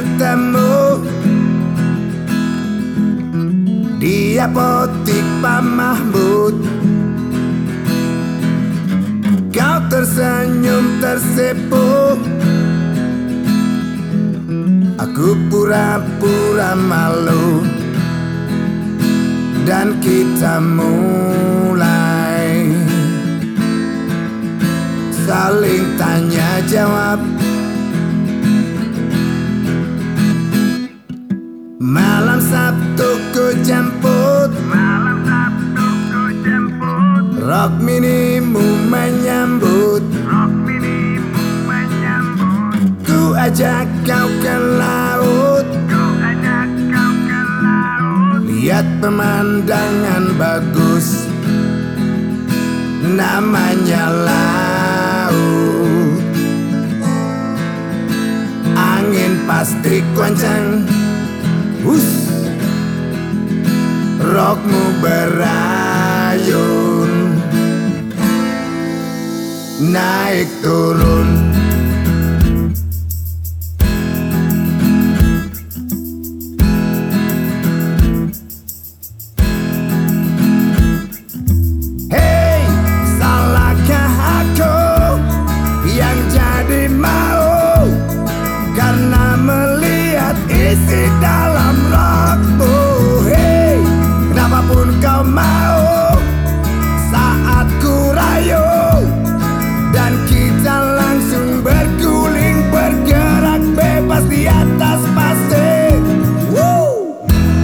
bertemu di apotik Pak Mahmud. Kau tersenyum tersipu, aku pura-pura malu, dan kita mulai saling tanya jawab. Malam Sabtu ku jemput, Rock minimu menyambut, ku ajak kau ke laut, lihat pemandangan bagus, namanya laut. Angin pasti kencang, rockmu berayun, naik turun. Hey, salahkah aku yang jadi mau karena melihat isi dalam rockmu? Hey, kenapapun kau mau saat ku rayu, dan kita langsung berguling bergerak bebas di atas pasir. Woo!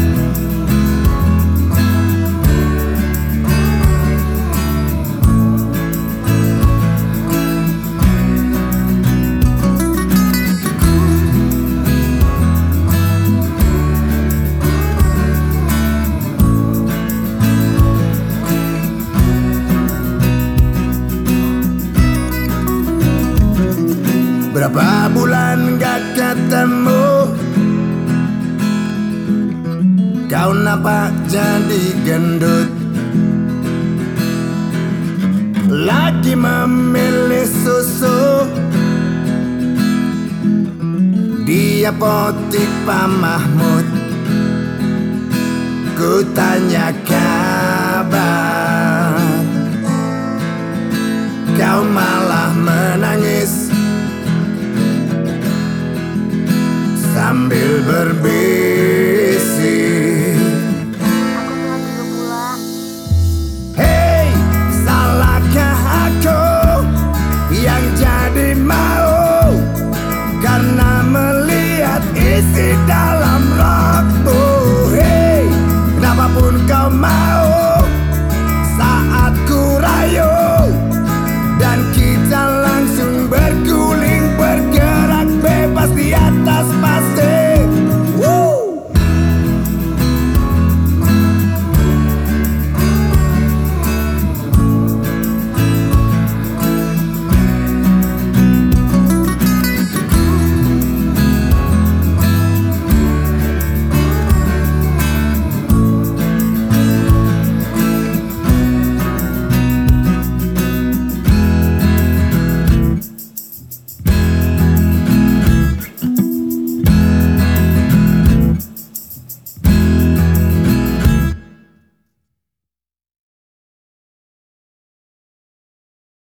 Berapa bulan gak ketemu, kau nampak jadi gendut, lagi memilih susu di apotik Pak Mahmud. Ku tanyakan,